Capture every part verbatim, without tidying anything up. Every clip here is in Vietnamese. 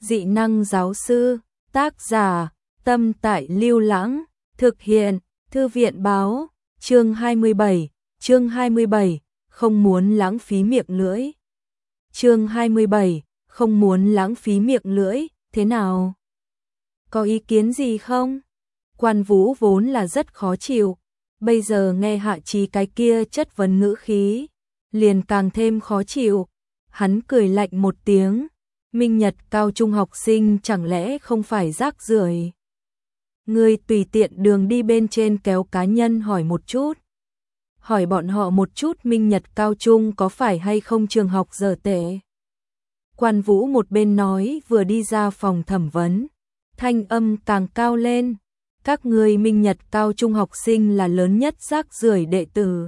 Dị năng giáo sư, tác giả, Tâm Tại Lưu Lãng, thực hiện, Thư viện báo, chương hai mươi bảy, chương hai mươi bảy, không muốn lãng phí miệng lưỡi. Chương hai mươi bảy, không muốn lãng phí miệng lưỡi, thế nào? Có ý kiến gì không? Quan Vũ vốn là rất khó chịu, bây giờ nghe Hạ Chí cái kia chất vấn ngữ khí, liền càng thêm khó chịu. Hắn cười lạnh một tiếng, Minh Nhật cao trung học sinh chẳng lẽ không phải rác rưởi? Ngươi tùy tiện đường đi bên trên kéo cá nhân hỏi một chút. Hỏi bọn họ một chút Minh Nhật cao trung có phải hay không trường học dở tệ. Quan Vũ một bên nói vừa đi ra phòng thẩm vấn, thanh âm càng cao lên. Các ngươi Minh Nhật cao trung học sinh là lớn nhất rác rưởi đệ tử.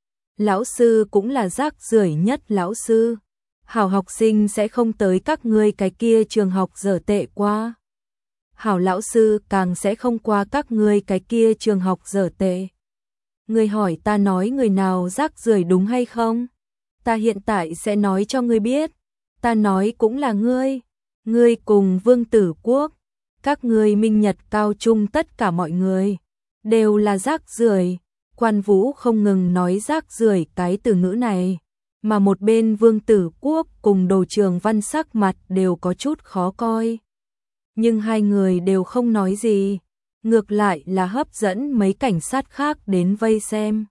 Lão sư cũng là rác rưởi nhất lão sư. Hảo học sinh sẽ không tới các ngươi cái kia trường học dở tệ qua. Hảo lão sư càng sẽ không qua các ngươi cái kia trường học dở tệ. Ngươi hỏi ta nói người nào rác rưởi đúng hay không? Ta hiện tại sẽ nói cho ngươi biết. Ta nói cũng là ngươi. Ngươi cùng Vương Tử Quốc. Các ngươi Minh Nhật cao trung tất cả mọi người đều là rác rưởi. Quan Vũ không ngừng nói rác rưởi cái từ ngữ này, mà một bên Vương Tử Quốc cùng Đồ Trường Văn sắc mặt đều có chút khó coi. Nhưng hai người đều không nói gì, ngược lại là hấp dẫn mấy cảnh sát khác đến vây xem.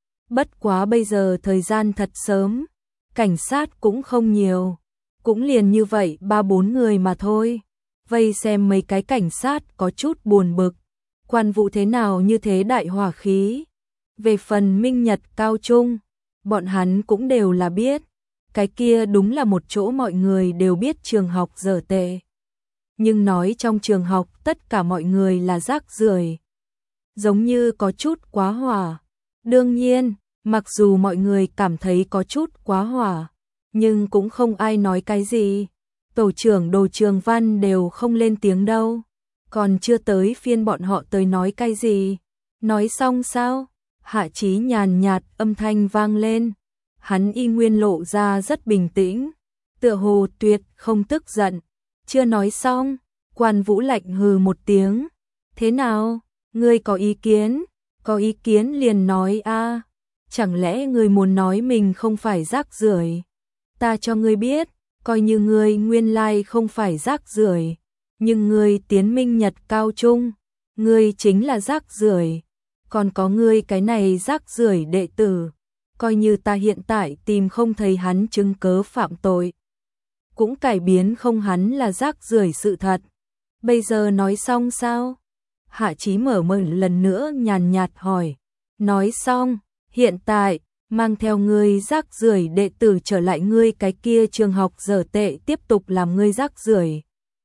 Bất quá bây giờ thời gian thật sớm, cảnh sát cũng không nhiều, cũng liền như vậy ba bốn người mà thôi. Vây xem mấy cái cảnh sát có chút buồn bực, Quan Vũ thế nào như thế đại hỏa khí. Về phần Minh Nhật cao trung, bọn hắn cũng đều là biết, cái kia đúng là một chỗ mọi người đều biết trường học dở tệ. Nhưng nói trong trường học tất cả mọi người là rác rưởi, giống như có chút quá hỏa. Đương nhiên, mặc dù mọi người cảm thấy có chút quá hỏa, nhưng cũng không ai nói cái gì. Tổ trưởng Đồ Trường Văn đều không lên tiếng đâu, còn chưa tới phiên bọn họ tới nói cái gì. Nói xong sao? Hạ Chí nhàn nhạt âm thanh vang lên, hắn y nguyên lộ ra rất bình tĩnh, tựa hồ tuyệt không tức giận. Chưa nói xong, Quan Vũ lạnh hừ một tiếng, thế nào, ngươi có ý kiến? Có ý kiến liền nói a. Chẳng lẽ ngươi muốn nói mình không phải rác rưởi? Ta cho ngươi biết, coi như ngươi nguyên lai không phải rác rưởi, nhưng ngươi tiến Minh Nhật cao trung, ngươi chính là rác rưởi. Còn có ngươi cái này rác rưởi đệ tử, coi như ta hiện tại tìm không thấy hắn chứng cớ phạm tội, cũng cải biến không hắn là rác rưởi sự thật. Bây giờ nói xong sao? Hạ Chí mở miệng lần nữa nhàn nhạt hỏi. Nói xong, hiện tại, mang theo ngươi rác rưởi đệ tử trở lại ngươi cái kia trường học dở tệ tiếp tục làm ngươi rác rưởi.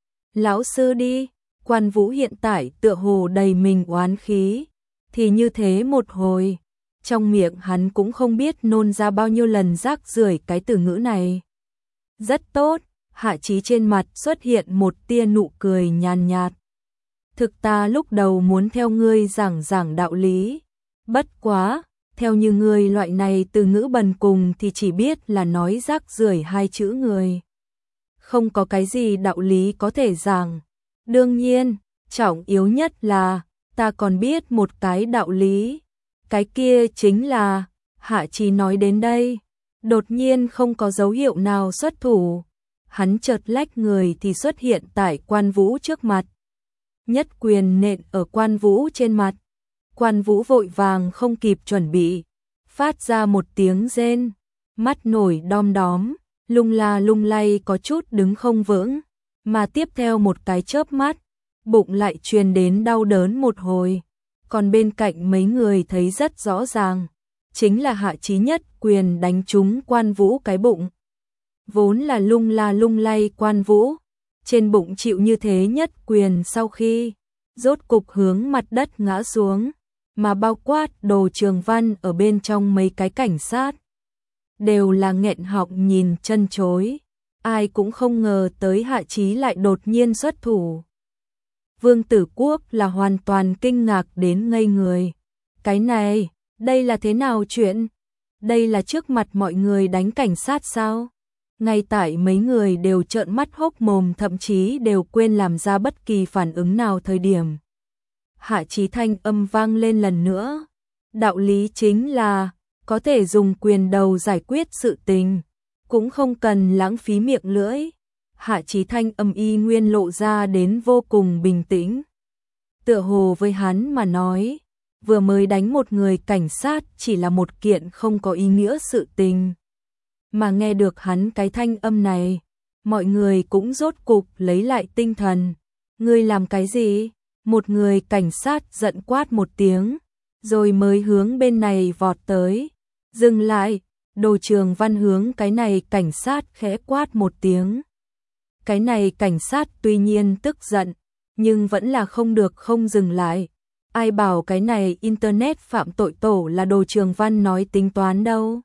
Lão sư đi. Quan Vũ hiện tại tựa hồ đầy mình oán khí. Thì như thế một hồi, trong miệng hắn cũng không biết nôn ra bao nhiêu lần rác rưởi cái từ ngữ này. Rất tốt, Hạ Chí trên mặt xuất hiện một tia nụ cười nhàn nhạt. Thực ta lúc đầu muốn theo ngươi giảng giảng đạo lý, bất quá, theo như ngươi loại này từ ngữ bần cùng thì chỉ biết là nói rác rưởi hai chữ người. Không có cái gì đạo lý có thể giảng. Đương nhiên, trọng yếu nhất là ta còn biết một cái đạo lý, cái kia chính là, Hạ Chí nói đến đây, đột nhiên không có dấu hiệu nào xuất thủ, hắn chợt lách người thì xuất hiện tại Quan Vũ trước mặt. Nhất quyền nện ở Quan Vũ trên mặt, Quan Vũ vội vàng không kịp chuẩn bị, phát ra một tiếng rên, mắt nổi đom đóm, lung la lung lay có chút đứng không vững, mà tiếp theo một cái chớp mắt, bụng lại truyền đến đau đớn một hồi, còn bên cạnh mấy người thấy rất rõ ràng, chính là Hạ Chí nhất quyền đánh trúng Quan Vũ cái bụng. Vốn là lung la lung lay Quan Vũ, trên bụng chịu như thế nhất quyền sau khi rốt cục hướng mặt đất ngã xuống, mà bao quát Đồ Trường Văn ở bên trong mấy cái cảnh sát đều là nghẹn họng nhìn chân chối, ai cũng không ngờ tới Hạ Chí lại đột nhiên xuất thủ. Vương Tử Quốc là hoàn toàn kinh ngạc đến ngây người. Cái này, đây là thế nào chuyện? Đây là trước mặt mọi người đánh cảnh sát sao? Ngay tại mấy người đều trợn mắt hốc mồm, thậm chí đều quên làm ra bất kỳ phản ứng nào thời điểm. Hạ Chí thanh âm vang lên lần nữa. Đạo lý chính là, có thể dùng quyền đầu giải quyết sự tình, cũng không cần lãng phí miệng lưỡi. Hạ Chí thanh âm y nguyên lộ ra đến vô cùng bình tĩnh. Tựa hồ với hắn mà nói, vừa mới đánh một người cảnh sát chỉ là một kiện không có ý nghĩa sự tình. Mà nghe được hắn cái thanh âm này, mọi người cũng rốt cục lấy lại tinh thần. Ngươi làm cái gì? Một người cảnh sát giận quát một tiếng, rồi mới hướng bên này vọt tới. Dừng lại, Đồ Trường Văn hướng cái này cảnh sát khẽ quát một tiếng. Cái này cảnh sát tuy nhiên tức giận, nhưng vẫn là không được không dừng lại. Ai bảo cái này internet phạm tội tổ là Đồ Trường Văn nói tính toán đâu.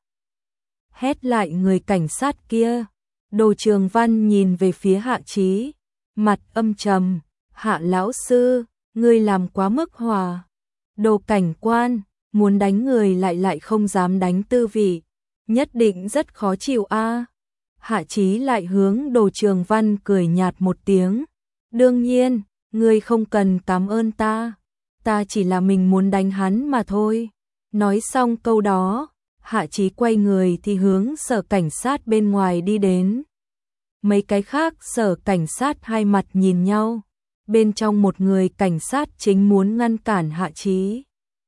Hét lại người cảnh sát kia. Đồ Trường Văn nhìn về phía Hạ Chí, mặt âm trầm. Hạ lão sư, ngươi làm quá mức hòa. Đồ cảnh quan, muốn đánh người lại lại không dám đánh tư vị, nhất định rất khó chịu a. Hạ Chí lại hướng Đồ Trường Văn cười nhạt một tiếng. Đương nhiên, ngươi không cần cảm ơn ta. Ta chỉ là mình muốn đánh hắn mà thôi. Nói xong câu đó, Hạ Chí quay người thì hướng sở cảnh sát bên ngoài đi đến. Mấy cái khác sở cảnh sát hai mặt nhìn nhau. Bên trong một người cảnh sát chính muốn ngăn cản Hạ Chí.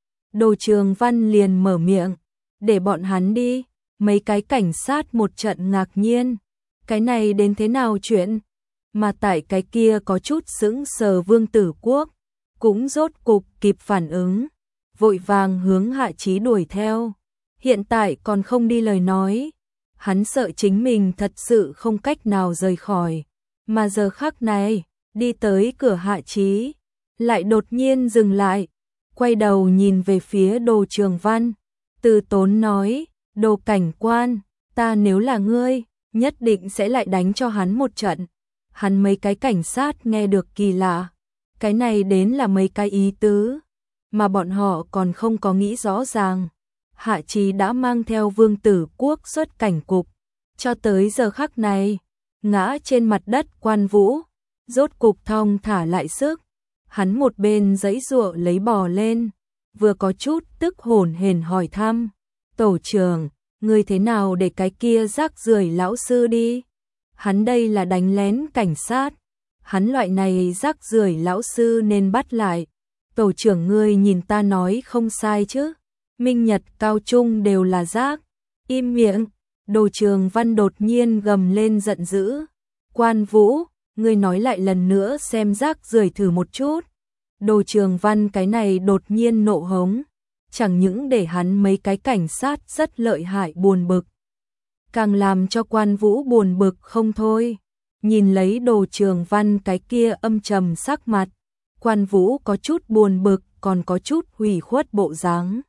Đồ Trường Văn liền mở miệng, để bọn hắn đi. Mấy cái cảnh sát một trận ngạc nhiên. Cái này đến thế nào chuyện? Mà tại cái kia có chút sững sờ Vương Tử Quốc, cũng rốt cục kịp phản ứng, vội vàng hướng Hạ Chí đuổi theo. Hiện tại còn không đi lời nói, hắn sợ chính mình thật sự không cách nào rời khỏi. Mà giờ khắc này, đi tới cửa Hạ Chí, lại đột nhiên dừng lại, quay đầu nhìn về phía Đồ Trường Văn, từ tốn nói, Đồ cảnh quan, ta nếu là ngươi, nhất định sẽ lại đánh cho hắn một trận. Hắn mấy cái cảnh sát nghe được kỳ lạ, cái này đến là mấy cái ý tứ, mà bọn họ còn không có nghĩ rõ ràng. Hạ Chí đã mang theo Vương Tử Quốc xuất cảnh cục, cho tới giờ khắc này, ngã trên mặt đất Quan Vũ, rốt cục thong thả lại sức. Hắn một bên giãy giụa lấy bò lên, vừa có chút tức hổn hển hỏi thăm, tổ trưởng, ngươi thế nào để cái kia rác rưởi lão sư đi? Hắn đây là đánh lén cảnh sát, hắn loại này rác rưởi lão sư nên bắt lại. Tổ trưởng ngươi nhìn ta nói không sai chứ? Minh Nhật Cao Trung đều là rác. Im miệng. Đồ Trường Văn đột nhiên gầm lên giận dữ. Quan Vũ, ngươi nói lại lần nữa xem rác rưởi thử một chút. Đồ Trường Văn cái này đột nhiên nộ hống, chẳng những để hắn mấy cái cảnh sát rất lợi hại buồn bực, càng làm cho Quan Vũ buồn bực không thôi. Nhìn lấy Đồ Trường Văn cái kia âm trầm sắc mặt, Quan Vũ có chút buồn bực, còn có chút hủy khuất bộ dáng.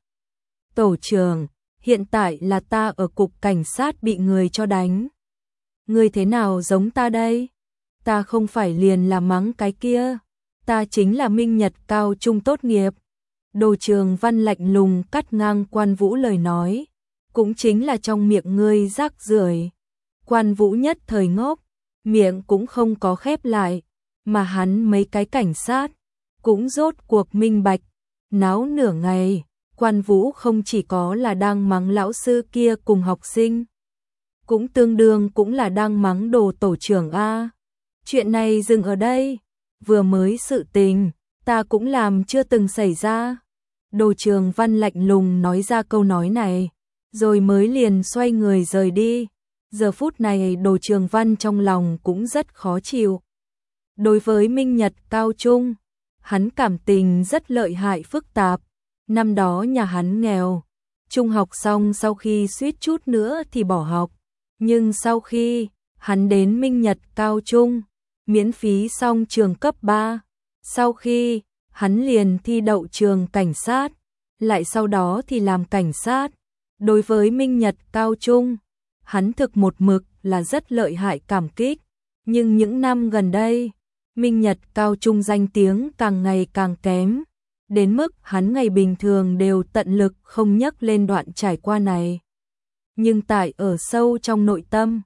Tổ trưởng, hiện tại là ta ở cục cảnh sát bị người cho đánh. Ngươi thế nào giống ta đây? Ta không phải liền là mắng cái kia, ta chính là Minh Nhật Cao Trung tốt nghiệp. Đồ Trường Văn lạnh lùng cắt ngang Quan Vũ lời nói, cũng chính là trong miệng ngươi rác rưởi. Quan Vũ nhất thời ngốc, miệng cũng không có khép lại, mà hắn mấy cái cảnh sát cũng rốt cuộc minh bạch. Náo nửa ngày, Quan Vũ không chỉ có là đang mắng lão sư kia cùng học sinh, cũng tương đương cũng là đang mắng Đồ tổ trưởng a. Chuyện này dừng ở đây, vừa mới sự tình, ta cũng làm chưa từng xảy ra. Đồ Trường Văn lạnh lùng nói ra câu nói này, rồi mới liền xoay người rời đi. Giờ phút này Đồ Trường Văn trong lòng cũng rất khó chịu. Đối với Minh Nhật Cao Trung, hắn cảm tình rất lợi hại phức tạp. Năm đó nhà hắn nghèo, trung học xong sau khi suýt chút nữa thì bỏ học. Nhưng sau khi hắn đến Minh Nhật Cao Trung, miễn phí xong trường cấp ba, sau khi hắn liền thi đậu trường cảnh sát, lại sau đó thì làm cảnh sát. Đối với Minh Nhật Cao Trung, hắn thực một mực là rất lợi hại cảm kích. Nhưng những năm gần đây, Minh Nhật Cao Trung danh tiếng càng ngày càng kém, đến mức hắn ngày bình thường đều tận lực không nhắc lên đoạn trải qua này. Nhưng tại ở sâu trong nội tâm,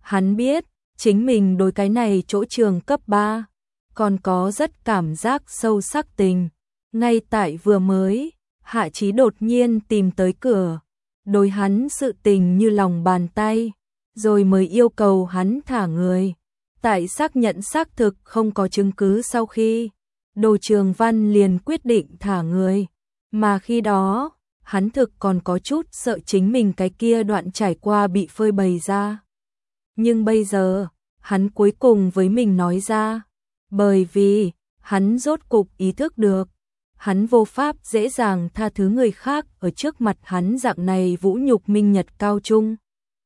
Hắn biết, chính mình đối cái này chỗ trường cấp ba, còn có rất cảm giác sâu sắc tình. Ngay tại vừa mới, Hạ Chí đột nhiên tìm tới cửa, đối hắn sự tình như lòng bàn tay, rồi mới yêu cầu hắn thả người. Tại xác nhận xác thực không có chứng cứ sau khi, Đồ Trường Văn liền quyết định thả người, mà khi đó, hắn thực còn có chút sợ chính mình cái kia đoạn trải qua bị phơi bày ra. Nhưng bây giờ, hắn cuối cùng với mình nói ra, bởi vì, hắn rốt cục ý thức được, hắn vô pháp dễ dàng tha thứ người khác ở trước mặt hắn dạng này vũ nhục Minh Nhật Cao Trung.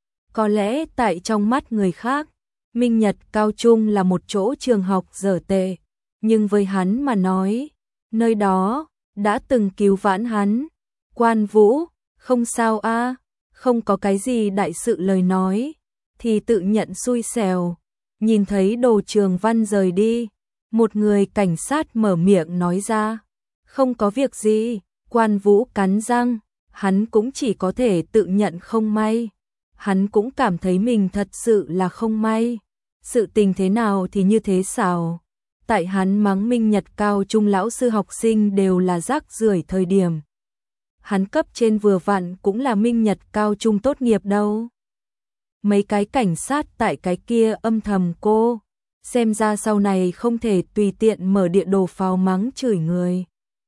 Có lẽ tại trong mắt người khác, Minh Nhật Cao Trung là một chỗ trường học dở tệ, nhưng với hắn mà nói, nơi đó đã từng cứu vãn hắn. Quan Vũ, không sao a, không có cái gì đại sự lời nói, thì tự nhận xui xẻo. Nhìn thấy Đồ Trường Văn rời đi, một người cảnh sát mở miệng nói ra, không có việc gì. Quan Vũ cắn răng, hắn cũng chỉ có thể tự nhận không may. Hắn cũng cảm thấy mình thật sự là không may. Sự tình thế nào thì như thế xảo. Tại hắn mắng Minh Nhật Cao Trung lão sư học sinh đều là rác rưởi thời điểm, hắn cấp trên vừa vặn cũng là Minh Nhật Cao Trung tốt nghiệp đâu. Mấy cái cảnh sát tại cái kia âm thầm cô, xem ra sau này không thể tùy tiện mở địa đồ pháo mắng chửi người.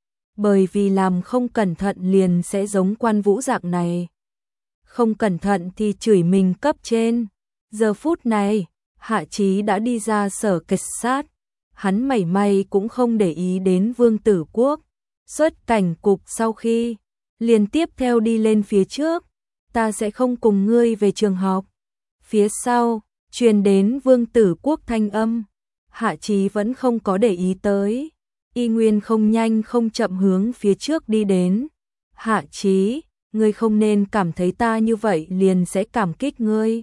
Bởi vì làm không cẩn thận liền sẽ giống Quan Vũ dạng này. Không cẩn thận thì chửi mình cấp trên. Giờ phút này, Hạ Chí đã đi ra sở cảnh sát. Hắn mảy may cũng không để ý đến Vương Tử Quốc. Xuất cảnh cục sau khi, liền tiếp theo đi lên phía trước. Ta sẽ không cùng ngươi về trường học. Phía sau, truyền đến Vương Tử Quốc thanh âm. Hạ Chí vẫn không có để ý tới. Y nguyên không nhanh không chậm hướng phía trước đi đến. Hạ Chí, ngươi không nên cảm thấy ta như vậy liền sẽ cảm kích ngươi.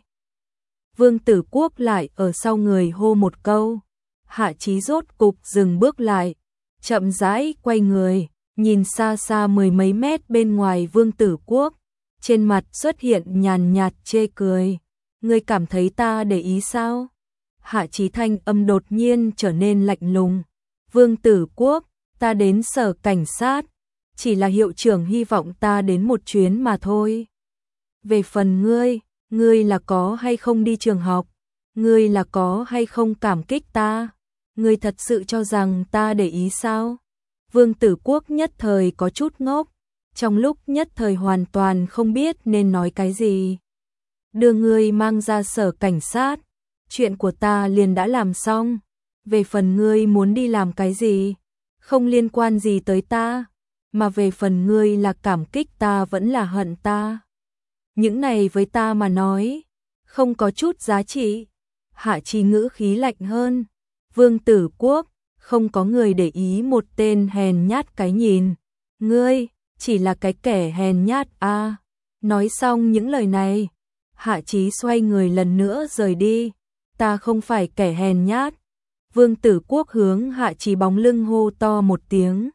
Vương Tử Quốc lại ở sau người hô một câu. Hạ Chí rốt cục dừng bước lại, chậm rãi quay người, nhìn xa xa mười mấy mét bên ngoài Vương Tử Quốc, trên mặt xuất hiện nhàn nhạt chê cười. Ngươi cảm thấy ta để ý sao? Hạ Chí thanh âm đột nhiên trở nên lạnh lùng. Vương Tử Quốc, ta đến sở cảnh sát, chỉ là hiệu trưởng hy vọng ta đến một chuyến mà thôi. Về phần ngươi, ngươi là có hay không đi trường học? Ngươi là có hay không cảm kích ta? Ngươi thật sự cho rằng ta để ý sao? Vương Tử Quốc nhất thời có chút ngốc, trong lúc nhất thời hoàn toàn không biết nên nói cái gì. Đưa ngươi mang ra sở cảnh sát, chuyện của ta liền đã làm xong. Về phần ngươi muốn đi làm cái gì, không liên quan gì tới ta, mà về phần ngươi là cảm kích ta vẫn là hận ta. Những này với ta mà nói, không có chút giá trị. Hạ Chí ngữ khí lạnh hơn. Vương Tử Quốc, không có người để ý một tên hèn nhát cái nhìn. Ngươi, chỉ là cái kẻ hèn nhát a. Nói xong những lời này, Hạ Chí xoay người lần nữa rời đi. Ta không phải kẻ hèn nhát. Vương Tử Quốc hướng Hạ Chí bóng lưng hô to một tiếng.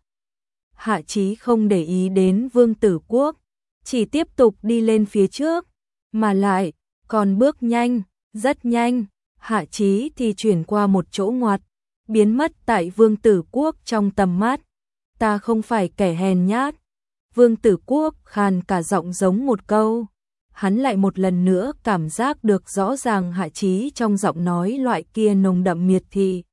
Hạ Chí không để ý đến Vương Tử Quốc, chỉ tiếp tục đi lên phía trước, mà lại còn bước nhanh, rất nhanh. Hạ Chí thì chuyển qua một chỗ ngoặt, biến mất tại Vương Tử Quốc trong tầm mắt. Ta không phải kẻ hèn nhát. Vương Tử Quốc khàn cả giọng giống một câu. Hắn lại một lần nữa cảm giác được rõ ràng Hạ Chí trong giọng nói loại kia nồng đậm miệt thị.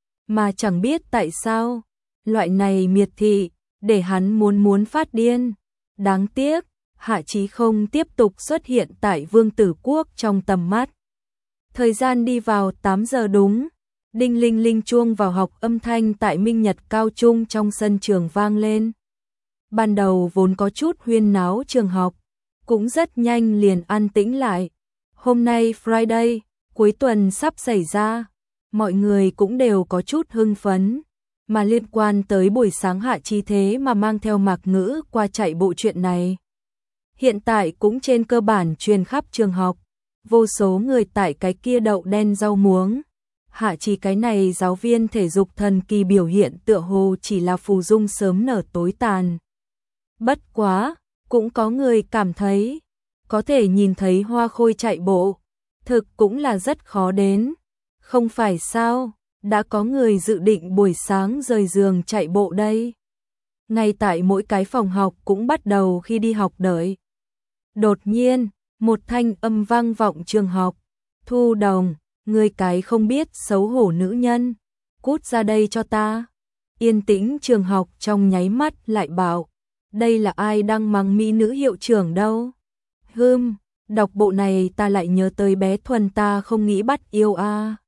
Mà chẳng biết tại sao, loại này miệt thị, để hắn muốn muốn phát điên. Đáng tiếc, Hạ Chí không tiếp tục xuất hiện tại Vương Tử Quốc trong tầm mắt. Thời gian đi vào tám giờ đúng, đinh linh linh chuông vào học âm thanh tại Minh Nhật Cao Trung trong sân trường vang lên. Ban đầu vốn có chút huyên náo trường học, cũng rất nhanh liền an tĩnh lại. Hôm nay Friday, cuối tuần sắp xảy ra, mọi người cũng đều có chút hưng phấn, mà liên quan tới buổi sáng Hạ Chí thế mà mang theo Mạc Ngữ qua chạy bộ chuyện này. Hiện tại cũng trên cơ bản truyền khắp trường học, vô số người tại cái kia đậu đen rau muống. Hạ Chí cái này giáo viên thể dục thần kỳ biểu hiện tựa hồ chỉ là phù dung sớm nở tối tàn. Bất quá, cũng có người cảm thấy, có thể nhìn thấy Hoa Khôi chạy bộ, thực cũng là rất khó đến. Không phải sao, đã có người dự định buổi sáng rời giường chạy bộ đây. Ngay tại mỗi cái phòng học cũng bắt đầu khi đi học đợi. Đột nhiên, một thanh âm vang vọng trường học. Thu Đồng, ngươi cái không biết xấu hổ nữ nhân, cút ra đây cho ta. Yên tĩnh trường học trong nháy mắt lại bảo, đây là ai đang mắng mỹ nữ hiệu trưởng đâu. Hừm, đọc bộ này ta lại nhớ tới bé Thuần ta không nghĩ bắt yêu a. À.